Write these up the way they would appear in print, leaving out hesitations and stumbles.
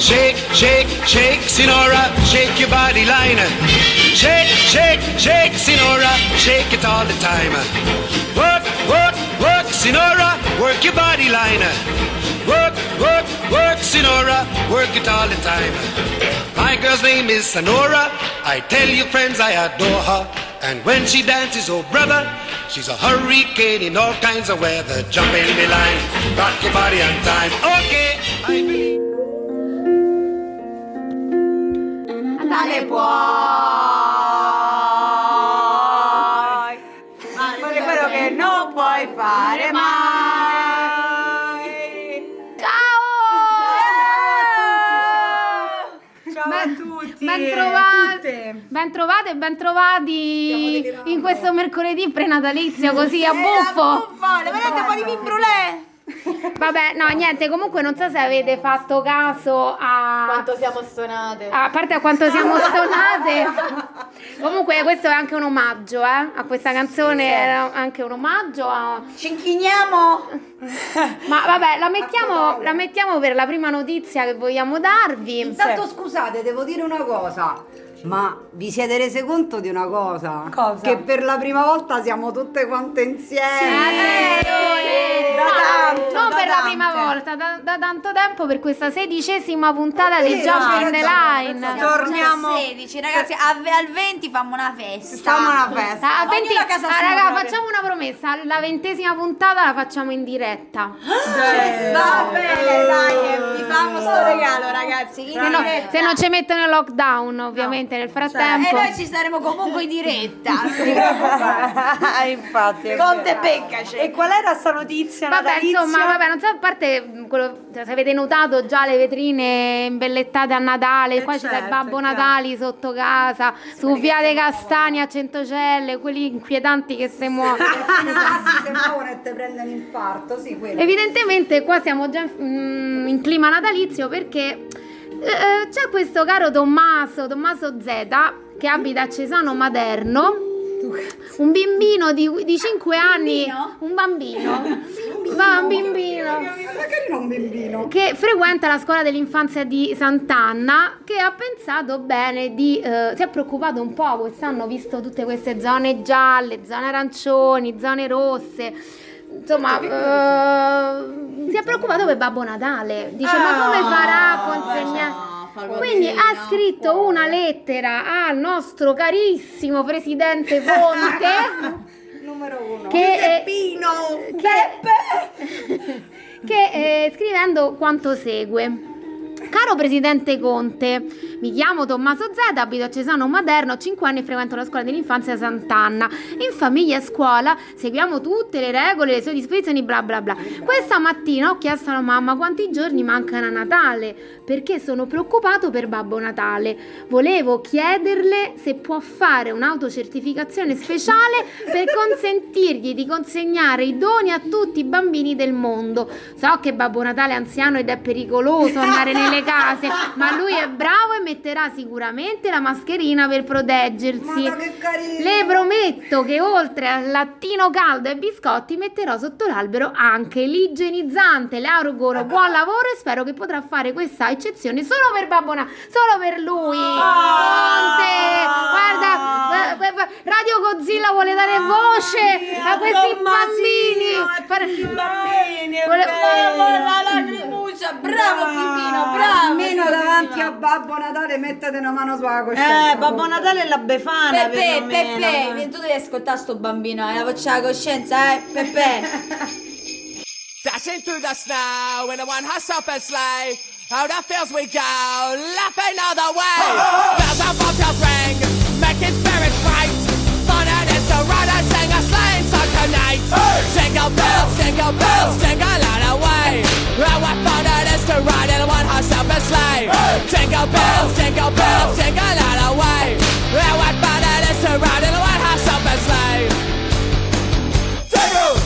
Shake, shake, shake, Sinora, shake your body line. Shake, shake, shake, Sinora, shake it all the time. Work, work, work, Sinora, work your body line. Work, work, work, Sinora, work it all the time. My girl's name is Sonora. I tell you friends, I adore her. And when she dances, oh brother, she's a hurricane in all kinds of weather. Jump in the line, rock your body on time. Okay, I believe. Natale puoi, fare quello che non puoi fare mai. Ciao! Ciao a tutti. Ben trovati in questo mercoledì prenatalizio così a buffo. Le vedete un po' di vin brûlé? Vabbè, no, niente, comunque non so se avete fatto caso a quanto siamo stonate. A parte a quanto siamo stonate. Comunque questo è anche un omaggio, a questa canzone sì. Era anche un omaggio a... Ci inchiniamo. Ma vabbè, la mettiamo per la prima notizia che vogliamo darvi. Intanto scusate, devo dire una cosa. Ma vi siete rese conto di una cosa? Cosa? Che per la prima volta siamo tutte quante insieme. Non per la prima volta, da tanto tempo per questa 16ª puntata di Jump in the Line. Torniamo 16, ragazzi, al 20 fammo una festa. A 20, raga, facciamo una promessa, la 20ª puntata la facciamo in diretta. Va bene, dai, vi fanno sto regalo, ragazzi. Se non ci mettono il lockdown, ovviamente. Nel frattempo e noi ci saremo comunque in diretta. Infatti Conte beccaci. E qual era sta notizia natalizia? Insomma, non so, a parte quello, se avete notato già le vetrine imbellettate a Natale, qua ci sta il Babbo Natale sotto casa, su Via dei Castani a Centocelle, quelli inquietanti che si muovono. Si muovono e te prendono infarto, sì, quello. Evidentemente qua siamo già in clima natalizio perché c'è questo caro Tommaso Z che abita a Cesano Maderno, un bimbino di 5 anni, un bambino che frequenta la scuola dell'infanzia di Sant'Anna, che ha pensato bene si è preoccupato un po' quest'anno, visto tutte queste zone gialle, zone arancioni, zone rosse. Insomma, si è preoccupato per Babbo Natale. Dice, ma come farà a consegnare? Quindi ha scritto una lettera al nostro carissimo presidente Conte, numero 1, che scrivendo quanto segue. Caro presidente Conte, mi chiamo Tommaso Z, abito a Cesano Maderno, ho 5 anni e frequento la scuola dell'infanzia Sant'Anna. In famiglia e scuola seguiamo tutte le regole, le sue disposizioni, bla bla bla. Questa mattina ho chiesto alla mamma quanti giorni mancano a Natale, perché sono preoccupato per Babbo Natale. Volevo chiederle se può fare un'autocertificazione speciale per consentirgli di consegnare i doni a tutti i bambini del mondo. So che Babbo Natale è anziano ed è pericoloso andare nelle case, ma lui è bravo e metterà sicuramente la mascherina per proteggersi. Le prometto che oltre al lattino caldo e ai biscotti metterò sotto l'albero anche l'igienizzante. Le auguro buon lavoro e spero che potrà fare questa eccezione solo per Babbo Natale, solo per lui. Conte, guarda, Radio Godzilla vuole dare voce a questi bambini. La lacrimuccia, bravo Pipino, bravo. Almeno davanti a Babbo Natale mettete una mano sulla coscienza. Babbo Natale è la Befana. Peppe, tu devi ascoltare sto bambino, la voce alla coscienza, Peppe. Dashing through the snow in a one horse open sleigh. Oh, the fields we go, laughing all the way. Bells on bobtails ring, making spirits bright. Fun it is to ride and sing a sleighing song tonight. Jingle bells, jingle all the way. Oh, what fun it is to ride in a one horse open sleigh. Jingle bells, jingle all the way. Oh, what fun it is to ride in a one horse open sleigh. Jingle!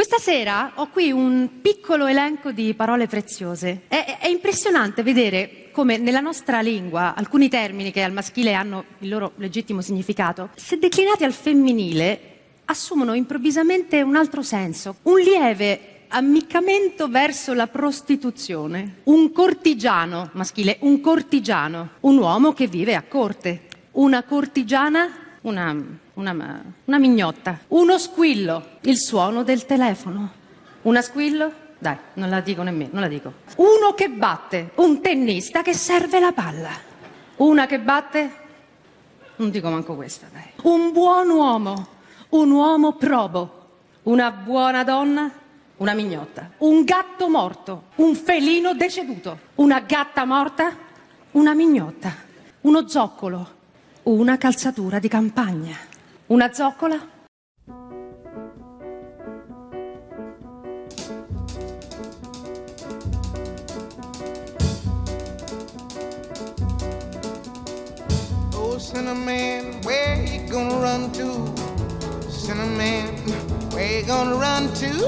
Questa sera ho qui un piccolo elenco di parole preziose. È impressionante vedere come nella nostra lingua alcuni termini che al maschile hanno il loro legittimo significato, se declinati al femminile, assumono improvvisamente un altro senso, un lieve ammiccamento verso la prostituzione. Un cortigiano maschile, un cortigiano, un uomo che vive a corte. Una cortigiana, una mignotta. Uno squillo, il suono del telefono. Una squillo? Dai, non la dico nemmeno, non la dico. Uno che batte, un tennista che serve la palla. Una che batte? Non dico manco questa, dai. Un buon uomo, un uomo probo. Una buona donna, una mignotta. Un gatto morto, un felino deceduto. Una gatta morta, una mignotta. Uno zoccolo, una calzatura di campagna. Una zoccola? Oh, Cinnamon, where you gonna run to? Cinnamon, where you gonna run to?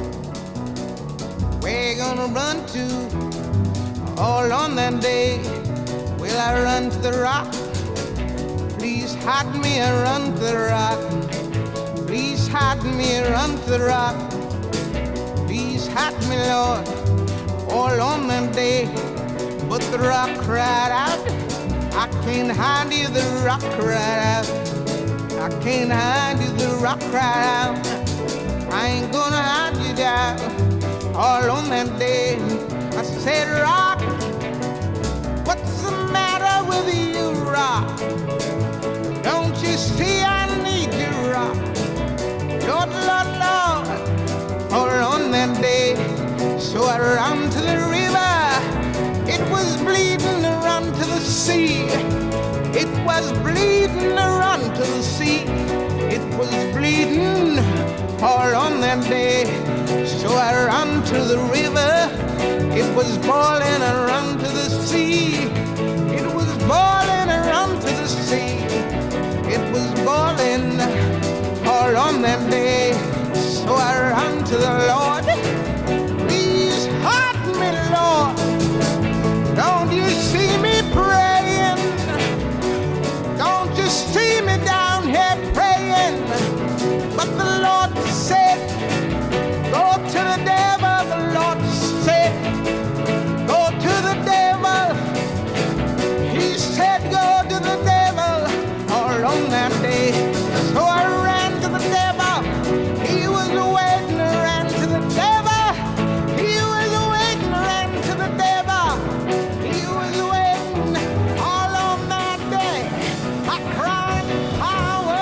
Where you gonna run to? All on that day, will I run to the rock? Please hide me and run to the rock. Please hide me and run to the rock. Please hide me, Lord, all on that day. But the rock cried out, I can't hide you, the rock cried out. I can't hide you, the rock cried out. I ain't gonna hide you down. All on that day, I said, rock, what's the matter with you, rock? Don't you see I need you, rock? Lord, Lord, Lord, all on that day. So I ran to the river, it was bleeding to run to the sea. It was bleeding to run to the sea. It was bleeding all on that day. So I ran to the river, it was boiling, I ran to the sea. It was boiling, I ran to the sea. It was boiling all on that day. So I ran to the Lord. Please hide me, Lord. Don't you see me praying? Don't you see me down here praying? But the Lord said, go to the devil. The Lord said, go to the devil. He said, go to the devil. All on that day. So I ran to the devil. He was waiting. I ran to the devil. He was waiting. I ran to the devil. He was waiting. All on that day. I cried, power,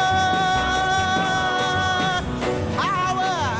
power,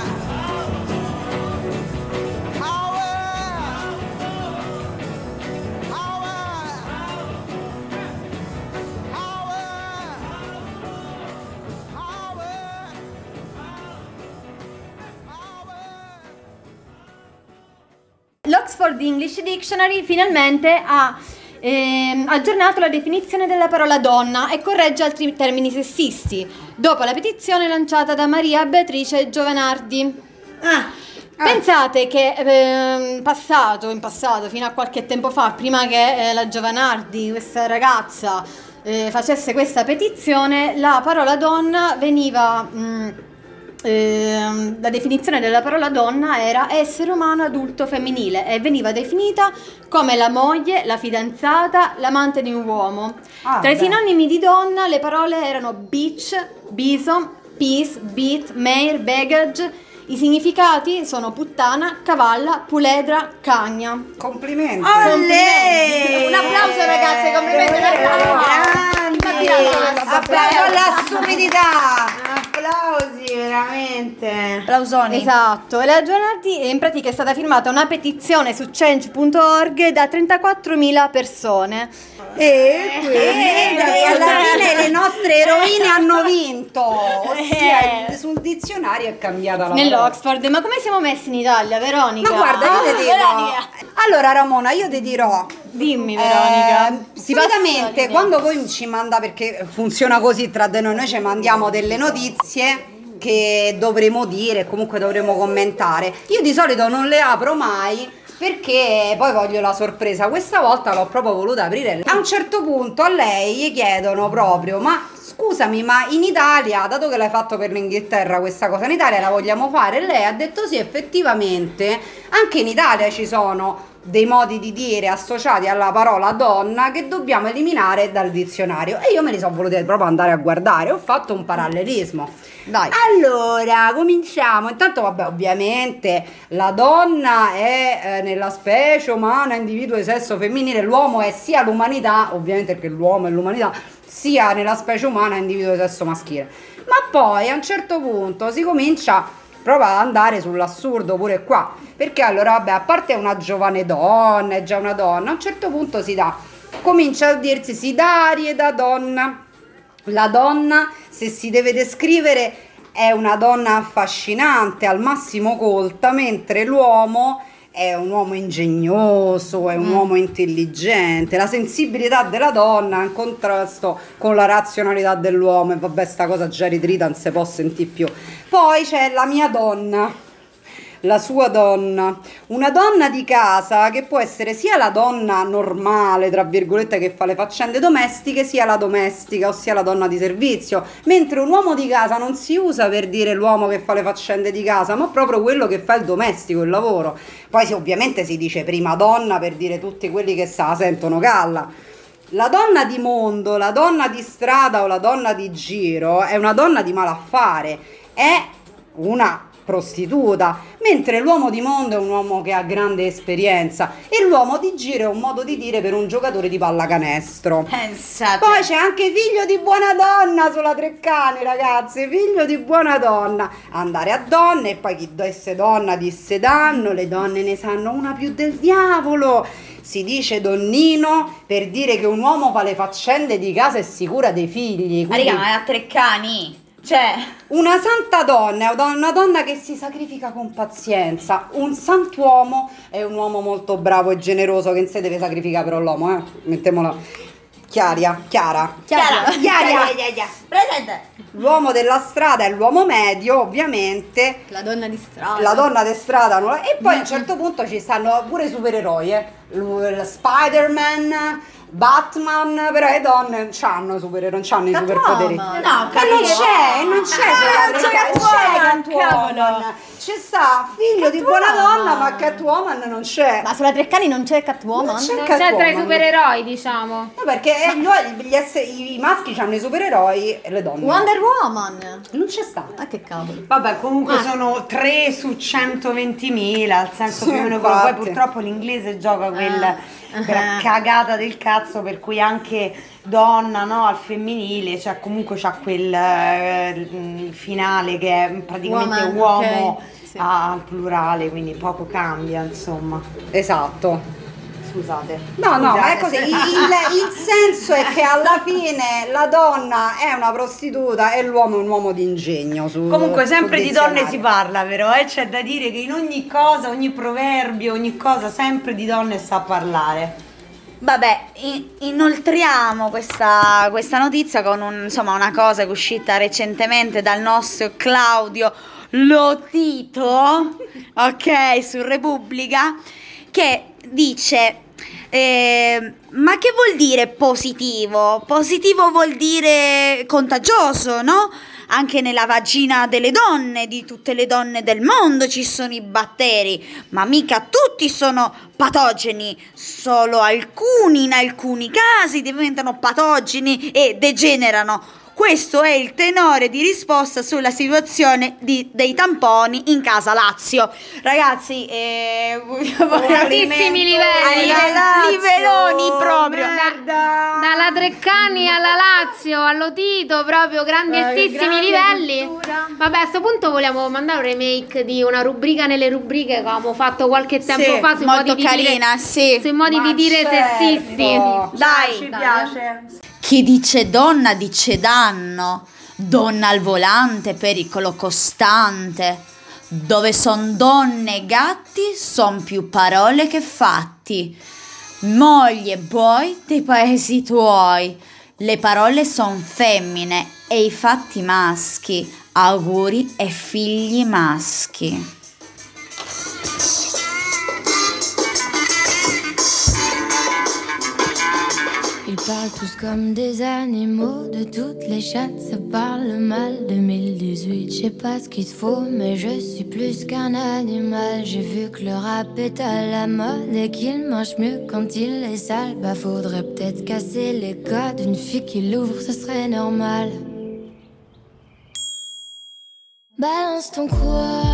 L'Oxford English Dictionary finalmente ha aggiornato la definizione della parola donna e corregge altri termini sessisti, dopo la petizione lanciata da Maria Beatrice Giovanardi. Pensate che in passato, fino a qualche tempo fa, prima che la Giovanardi, questa ragazza, facesse questa petizione, la parola donna veniva... la definizione della parola donna era essere umano adulto femminile e veniva definita come la moglie, la fidanzata, l'amante di un uomo. Tra i sinonimi di donna le parole erano bitch, bison, piece, beat, mare, baggage. I significati sono puttana, cavalla, puledra, cagna. Complimenti. Complimenti. Un applauso ragazze, complimenti. Applauso alla stupidità. Applausi, veramente. Applausoni. Esatto. E la Giovanardi in pratica è stata firmata una petizione su change.org da 34.000 persone. E quindi alla fine le nostre eroine hanno vinto. Ossia, sul dizionario è cambiata la Nell'Oxford. Ma come siamo messi in Italia, Veronica? Ma guarda, io ti dico. Allora Ramona, io ti dirò. Dimmi Veronica. Solitamente quando voi ci manda, perché funziona così tra di noi ci mandiamo delle notizie che dovremo dire, comunque dovremo commentare. Io di solito non le apro mai perché poi voglio la sorpresa. Questa volta l'ho proprio voluta aprire. A un certo punto a lei gli chiedono proprio: ma scusami, ma in Italia, dato che l'hai fatto per l'Inghilterra questa cosa, in Italia la vogliamo fare? E lei ha detto sì, effettivamente anche in Italia ci sono dei modi di dire associati alla parola donna che dobbiamo eliminare dal dizionario, e io me li sono voluti proprio andare a guardare, ho fatto un parallelismo. Dai. Allora, cominciamo. Intanto, vabbè, ovviamente la donna è nella specie umana individuo di sesso femminile, l'uomo è sia l'umanità, ovviamente perché l'uomo è l'umanità, sia nella specie umana individuo di sesso maschile. Ma poi a un certo punto si comincia proprio ad andare sull'assurdo pure qua, perché allora, vabbè, a parte una giovane donna, è già una donna, a un certo punto comincia a dirsi, si dà arie da donna. La donna, se si deve descrivere, è una donna affascinante, al massimo colta, mentre l'uomo è un uomo ingegnoso, è un uomo intelligente. La sensibilità della donna è in contrasto con la razionalità dell'uomo, e vabbè, sta cosa già ritrita, non si può sentire più. Poi c'è la mia donna, la sua donna, una donna di casa che può essere sia la donna normale, tra virgolette, che fa le faccende domestiche, sia la domestica, ossia la donna di servizio, mentre un uomo di casa non si usa per dire l'uomo che fa le faccende di casa, ma proprio quello che fa il domestico, il lavoro. Poi ovviamente si dice prima donna per dire tutti quelli che sa sentono galla. La donna di mondo, la donna di strada o la donna di giro è una donna di malaffare, è una prostituta, mentre l'uomo di mondo è un uomo che ha grande esperienza, e l'uomo di giro è un modo di dire per un giocatore di pallacanestro. Pensate. Poi c'è anche figlio di buona donna sulla Treccani, ragazzi, figlio di buona donna, andare a donne, e poi chi disse donna disse danno, le donne ne sanno una più del diavolo. Si dice donnino per dire che un uomo fa le faccende di casa e si cura dei figli. Ma raga, ma è a Treccani. Cioè, una santa donna è una donna che si sacrifica con pazienza. Un santuomo è un uomo molto bravo e generoso che non si deve sacrificare per l'uomo, mettiamola chiara. Presente. L'uomo della strada è l'uomo medio, ovviamente. La donna di strada. La donna di strada non è. E poi a un certo punto ci stanno pure i supereroi, Spider-Man, Batman, però le donne non c'hanno i superpoteri. No, non c'è Catwoman. Ci sta figlio di buona donna, ma Catwoman non c'è. Ma sulla Treccani non c'è Catwoman? Non c'è tra i supereroi, diciamo. No, perché i maschi hanno i supereroi e le donne Wonder Woman non c'è sta. Ma che cavolo. Vabbè, comunque sono 3 su 120.000, al senso più o meno quello. Poi purtroppo l'inglese gioca quella cagata del cazzo, per cui anche donna, no, al femminile, cioè comunque c'ha quel finale che è praticamente Woman, uomo, okay, sì. al plurale, quindi poco cambia, insomma. Esatto. Scusate. No, ma è così. Il senso è che alla fine la donna è una prostituta e l'uomo è un uomo di ingegno. Comunque sempre sul di donne dizionario. si parla, però c'è da dire che in ogni cosa, ogni proverbio, ogni cosa, sempre di donne sa parlare. Vabbè, inoltriamo questa notizia con una cosa che è uscita recentemente dal nostro Claudio Lotito, ok, su Repubblica, che dice ma che vuol dire positivo? Positivo vuol dire contagioso, no? Anche nella vagina delle donne, di tutte le donne del mondo ci sono i batteri, ma mica tutti sono patogeni, solo alcuni in alcuni casi diventano patogeni e degenerano. Questo è il tenore di risposta sulla situazione dei tamponi in casa Lazio. Ragazzi, altissimi livelli, liveloni proprio. Dalla Treccani alla Lazio, all'Otito, proprio grandi altissimi livelli. Vabbè, a sto punto vogliamo mandare un remake di una rubrica nelle rubriche che avevamo fatto qualche tempo fa sui molto modi carina, sui modi di dire sessisti. Dai, ci piace. Chi dice donna dice danno, donna al volante, pericolo costante. Dove son donne e gatti, son più parole che fatti. Moglie e boi dei paesi tuoi, Le parole son femmine e i fatti maschi. Auguri e figli maschi. Ils parlent tous comme des animaux, de toutes les chattes, ça parle mal. 2018, je sais pas ce qu'il te faut, mais je suis plus qu'un animal. J'ai vu que le rap est à la mode et qu'il mange mieux quand il est sale. Bah faudrait peut-être casser les codes, une fille qui l'ouvre, ce serait normal. Balance ton quoi.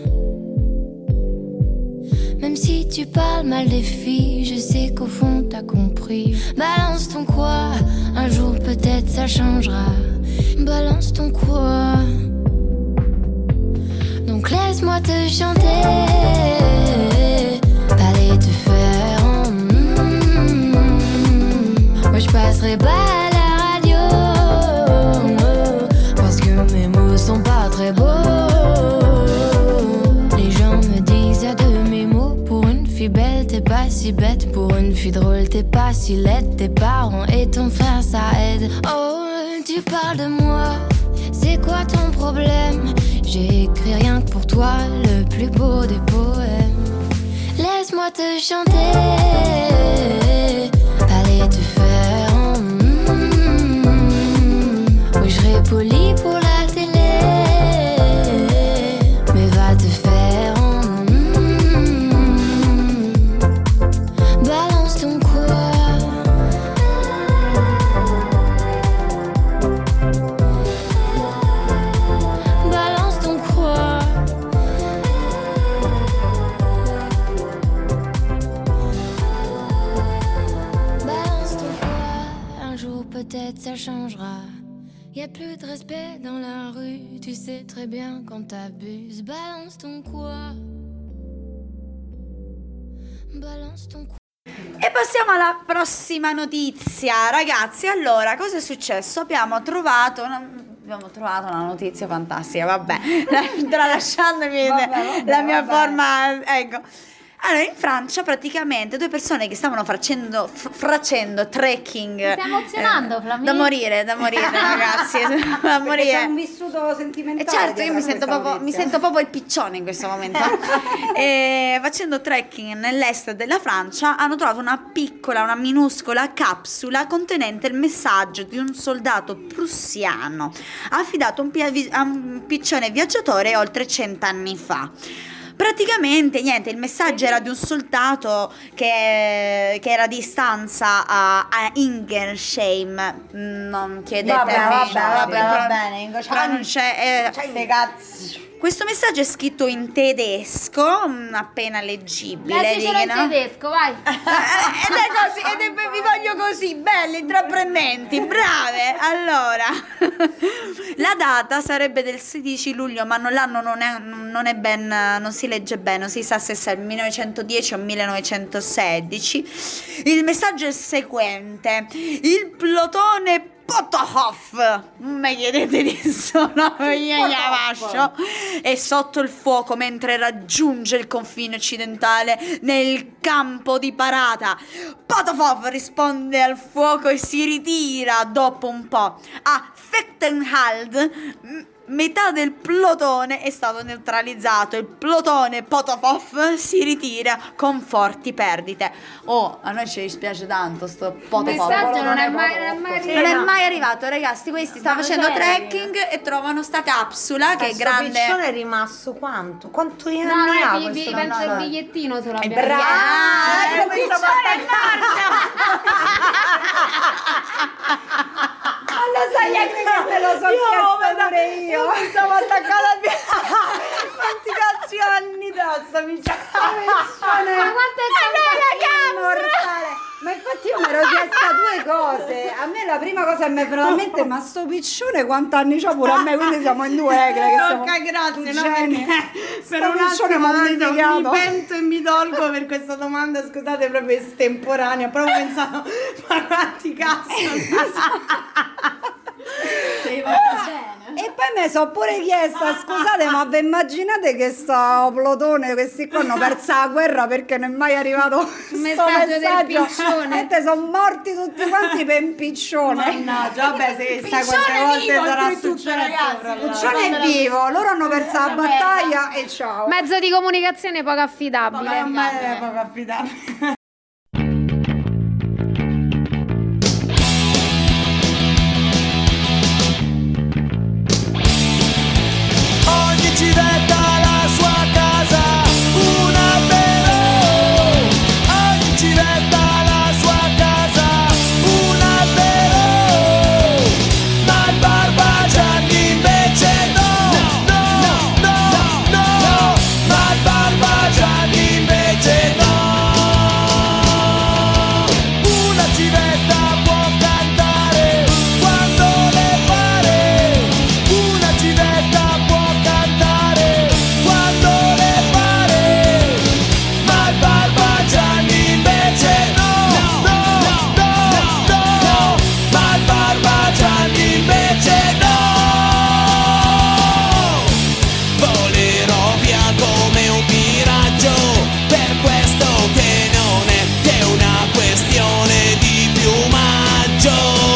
Même si tu parles mal des filles, je sais qu'au fond t'as compris. Balance ton quoi, un jour peut-être ça changera. Balance ton quoi. Donc laisse-moi te chanter. Allez te faire en Moi je passerai pas à la radio, parce que mes mots sont pas très beaux. Les gens me disent à de mes mots. Pour une fille belle, t'es pas si bête. Pour une fille drôle, t'es pas si laide. Tes parents et ton frère, ça aide. Oh, tu parles de moi, c'est quoi ton problème? J'ai écrit rien que pour toi, le plus beau des poèmes. Laisse-moi te chanter. Allez te faire en Oui, je serai poli pour la télé, mais va te faire en Balance ton quoi. Balance ton quoi. Balance ton quoi. Un jour peut-être ça changera. Y'a plus de respect dans la rue. Tu sais très bien quand t'abuses. Balance ton quoi. Balance ton quoi. E passiamo alla prossima notizia, ragazzi. Allora, cosa è successo? Abbiamo trovato una notizia fantastica, vabbè, tralasciandomi la mia forma, ecco. Allora, in Francia praticamente due persone che stavano facendo trekking. Mi stai emozionando, Flamini? Da morire ragazzi, da morire. C'è un vissuto sentimentale. Certo, io mi sento proprio il piccione in questo momento. Facendo trekking nell'est della Francia hanno trovato una minuscola capsula contenente il messaggio di un soldato prussiano affidato a un piccione viaggiatore oltre 100 anni fa. Praticamente niente, il messaggio era di un soldato che era a distanza a Ingersheim. Non chiedetemi. Va bene, questo messaggio è scritto in tedesco, appena leggibile. Leggicelo in tedesco, vai. Ed è così, vi voglio così, belle, intraprendenti, brave. Allora, la data sarebbe del 16 luglio, ma l'anno non è ben, non si legge bene, non si sa se è il 1910 o 1916. Il messaggio è il seguente: il plotone Potahov, mi chiedete di suono, è sotto il fuoco mentre raggiunge il confine occidentale nel campo di parata. Potahov risponde al fuoco e si ritira dopo un po'. A Fechtenhald metà del plotone è stato neutralizzato. Il plotone Potahov si ritira con forti perdite. Oh, a noi ci dispiace tanto sto Potahov. Il messaggio non è mai arrivato, ragazzi. Questi stavano facendo trekking e trovano sta capsula che è grande. Il piccione è rimasto quanto? Quanto anni ha questo? Penso il bigliettino solo abbiamo. Bravo! Il piccione è Lo sai anche che me lo so chiesto pure io. Mi stavo attaccata a quanti cazzo anni da sta piccione? Ma quanto è immortale. Ma infatti io mi ero chiesta due cose. A me la prima cosa che mi è venuta in mente: ma sto piccione quanti anni c'ha pure a me? Quindi siamo in due, che siamo grazie, no, geni. per un attimo mi pento e mi tolgo per questa domanda, scusate, proprio estemporanea, proprio pensato, ma quanti cazzo? E Poi mi sono pure chiesta, scusate, ma vi immaginate che sto plotone, questi qua hanno perso la guerra perché non è mai arrivato sto messaggio del piccione. E sono morti tutti quanti per un piccione. Mannaggia, vabbè, se sai quante volte sarà successo. Il piccione è vivo, loro hanno perso la battaglia e ciao. Mezzo di comunicazione poco affidabile. Poco affidabile. Ogni civetta ha la sua casa, un albero. Ogni civetta ha la sua casa, un albero. Ma il Barbagianni invece no, no, no, no. Ma il Barbagianni invece no. Una civetta può cantare quando le pare. Una civetta può cantare quando le pare, ma il Barbagianni invece no, no, no, no, ma il Barbagianni invece no. Volerò via come un miraggio, per questo che non è che una questione di piumaggio.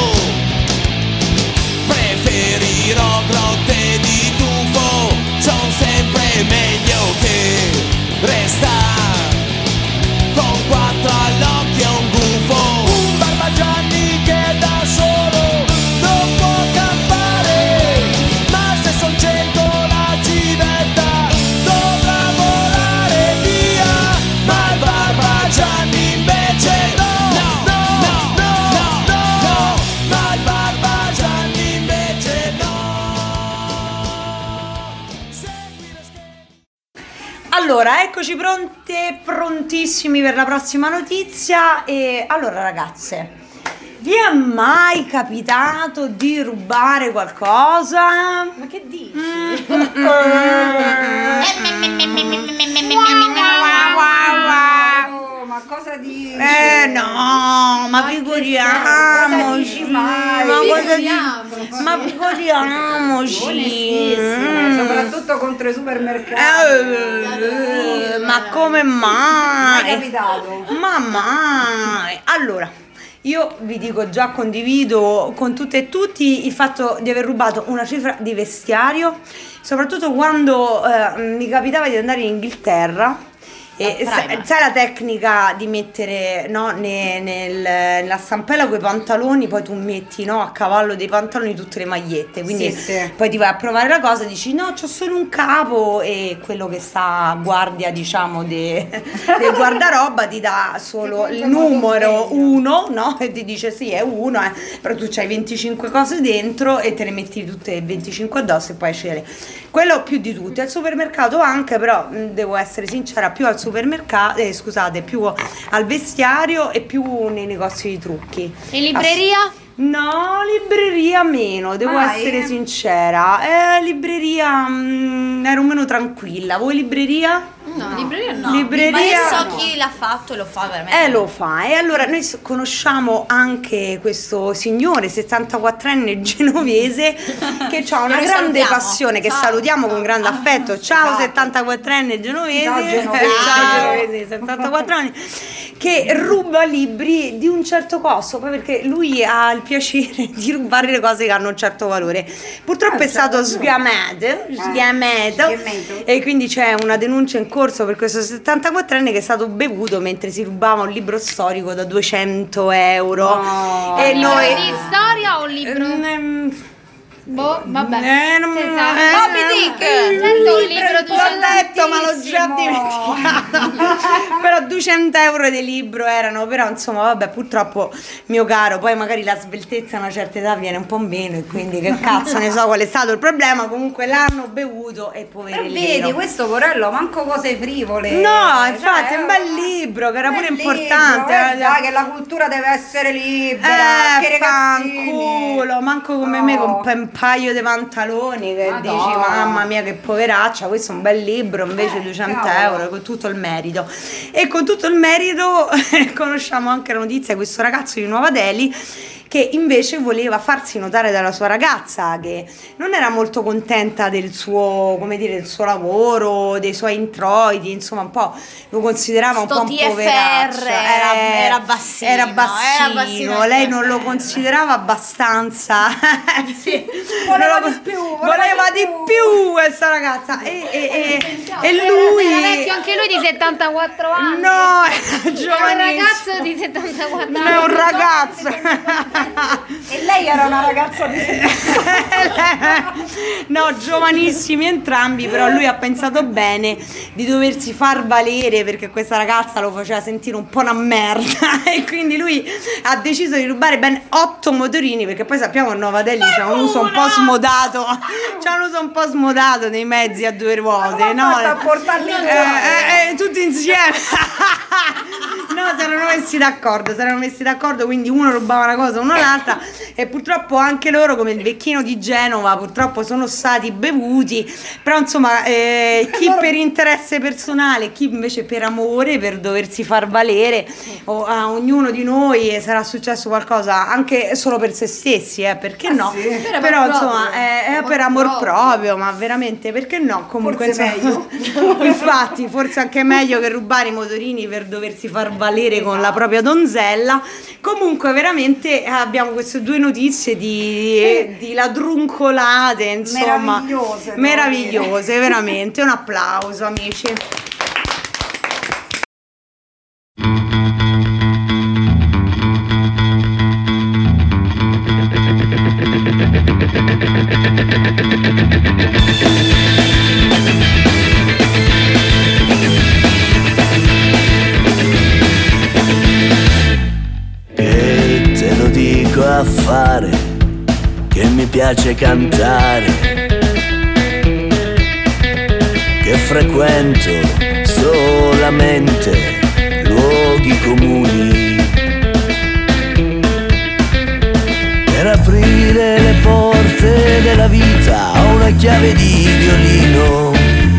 Preferirò grotte di tufo, son sempre meglio che restare con quattro all'occhio e un gufo. Un Barbagianni che da solo non può campare, ma se son 100 la civetta dovrà volare via. Ma il Barbagianni invece no, no, no, no, no, ma il Barbagianni invece no. Allora, eccoci pronte, prontissimi per la prossima notizia. E allora, ragazze, vi è mai capitato di rubare qualcosa? Ma che dici? Ma cosa dici? No, ma figuriamoci, ma figuriamoci. Soprattutto contro i supermercati. Ma come mai? Mai capitato? Ma mai? Allora, io vi dico, già condivido con tutte e tutti il fatto di aver rubato una cifra di vestiario, soprattutto quando mi capitava di andare in Inghilterra. E sai la tecnica di mettere, no, nella stampella quei pantaloni, poi tu metti, no, a cavallo dei pantaloni tutte le magliette, quindi Sì. poi ti vai a provare la cosa e dici no, c'ho solo un capo, e quello che sta a guardia, diciamo, del guardaroba ti dà solo il numero 1, no? E ti dice sì, è 1, però tu c'hai 25 cose dentro e te le metti tutte 25 addosso e poi scegli. Quello più di tutti, al supermercato anche, però devo essere sincera, più al supermercato, più al vestiario e più nei negozi di trucchi. In libreria? No, libreria meno, devo essere sincera. Libreria ero meno tranquilla. Voi libreria? No, libreria no. Libreria Ma io so no. chi l'ha fatto e lo fa veramente. Lo fa. E allora noi conosciamo anche questo signore 74enne genovese che ha una grande passione, che salutiamo con grande affetto. Ciao 74enne genovese. Ciao genovese. Ciao genovese, 74 anni. Che ruba libri di un certo costo, poi perché lui ha il piacere di rubare le cose che hanno un certo valore. Purtroppo è stato sgamato e quindi c'è una denuncia in corso per questo 74enne che è stato bevuto mentre si rubava un libro storico da 200 euro. E noi di storia o un libro? Boh, vabbè. Moby Dick! Certo, un libro l'ho letto, ma l'ho già dimenticato. Però 200 euro di libro erano, però insomma, vabbè, purtroppo, mio caro, poi magari la sveltezza a una certa età viene un po' meno, e quindi che cazzo ne so qual è stato il problema. Comunque l'hanno bevuto e poverino. Vedi, questo porello manco cose frivole. No, infatti è un bel libro che era pure importante. Dai, che la cultura deve essere libera. Che ragazzini. Fanculo, manco come me con un paio di pantaloni che dici mamma mia che poveraccia. Questo è un bel libro, invece 200 euro con tutto il merito. E con tutto il merito conosciamo anche la notizia di questo ragazzo di Nuova Delhi che invece voleva farsi notare dalla sua ragazza, che non era molto contenta del suo, come dire, del suo lavoro, dei suoi introiti, insomma un po' lo considerava un po' un poveraccio. Era bassino. Era bassino, lei non lo considerava abbastanza. Voleva di più questa ragazza e lui era vecchio anche lui di 74 anni. No, era giovanissimo. Era un ragazzo di 74 anni. Non è un ragazzo. E lei era una ragazza di No, giovanissimi entrambi, però lui ha pensato bene di doversi far valere perché questa ragazza lo faceva sentire un po' una merda e quindi lui ha deciso di rubare ben 8 motorini, perché poi sappiamo che Nuova Delhi c'ha un uso un po' smodato dei mezzi a 2 ruote, no? A portarli tutti insieme. No, si erano messi d'accordo, quindi uno rubava una cosa, uno l'altra, e purtroppo anche loro, come il vecchino di Genova, purtroppo sono stati bevuti, però insomma chi per interesse personale, chi invece per amore, per doversi far valere, a ognuno di noi sarà successo qualcosa anche solo per se stessi, perché no? Sì. Però insomma è per amor proprio, ma veramente perché no? Comunque Forse meglio. Infatti forse anche meglio che rubare i motorini per doversi far valere con la propria donzella. Comunque veramente abbiamo queste 2 notizie di ladruncolate, insomma meravigliose, veramente un applauso, amici. A fare che mi piace cantare, che frequento solamente luoghi comuni, per aprire le porte della vita ho una chiave di violino,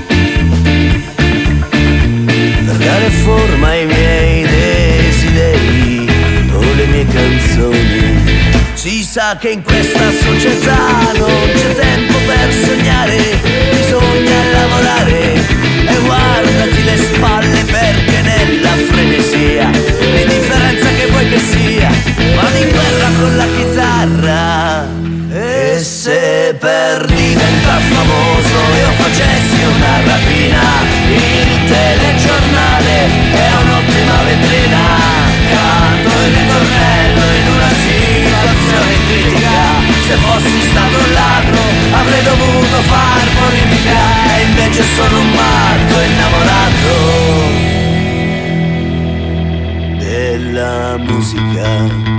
per dare forma ai miei desideri o le mie canzoni. Si sa che in questa società non c'è tempo per sognare, bisogna lavorare e guardati le spalle, perché nella frenesia l'indifferenza che vuoi che sia, vado in guerra con la chitarra. E se per diventare famoso io facessi una rapina, il telegiornale è un'ottima vetrina, canto il ritornello in una situazione critica, se fossi stato un ladro avrei dovuto far politica, e invece sono un matto innamorato della musica.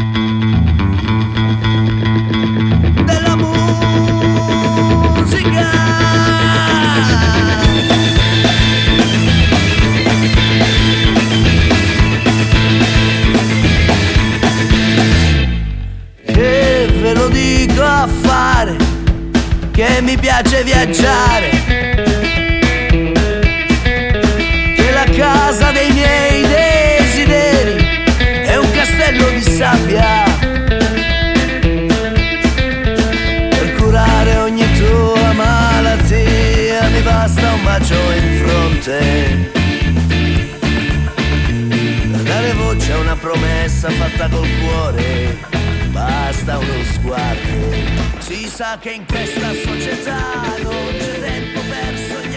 A fare che mi piace viaggiare, che la casa dei miei desideri è un castello di sabbia, per curare ogni tua malattia mi basta un bacio in fronte, per dare voce a una promessa fatta col cuore basta uno sguardo. Si sa che in questa società non c'è tempo per sognare.